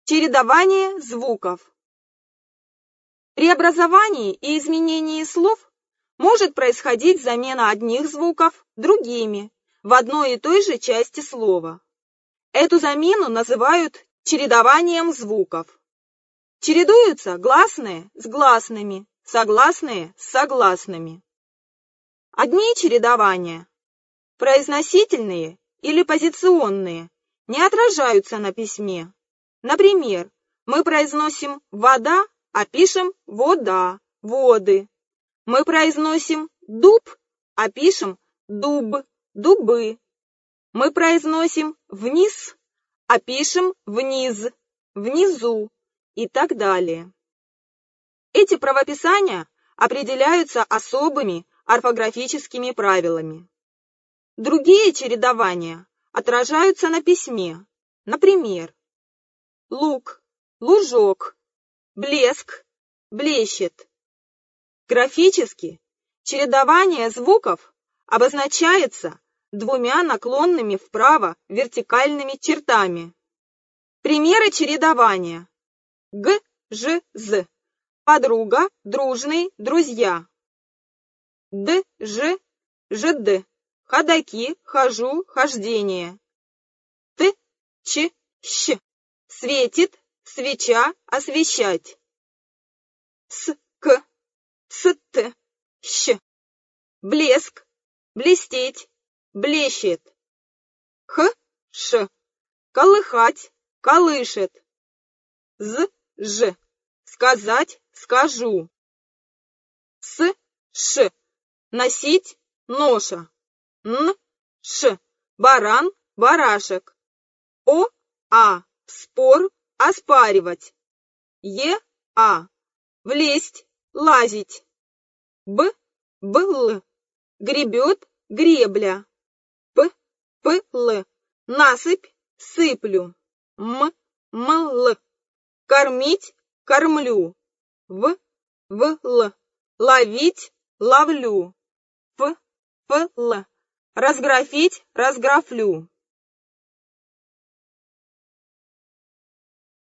Чередование звуков. При образовании и изменении слов может происходить замена одних звуков другими в одной и той же части слова. Эту замену называют чередованием звуков. Чередуются гласные с гласными, согласные с согласными. Одни чередования, произносительные или позиционные, не отражаются на письме. Например, мы произносим «вода», а пишем «вода», «воды». Мы произносим «дуб», а пишем «дуб», «дубы». Мы произносим «вниз», а пишем «вниз», «внизу» и так далее. Эти правописания определяются особыми орфографическими правилами. Другие чередования отражаются на письме. Например, лук, лужок, блеск, блещет. Графически чередование звуков обозначается двумя наклонными вправо вертикальными чертами. Примеры чередования: г, ж, з. Подруга, дружный, друзья. д, ж, жд. Ходаки, хожу, хождение. т, ч, щ. Светит, свеча, освещать. с, к, ст, щ. Блеск, блестеть, блещет. х, ш. Колыхать, колышет. з, ж. Сказать, скажу. с, ш. Носить, ноша. н, ш. Баран, барашек. о, а. Спор, оспаривать. а. Влезть, лазить. бл. Гребет, гребля. пл. Насыпь, сыплю. мл. Кормить, кормлю. вл. Ловить, ловлю. фл. Разграфить, разграфлю.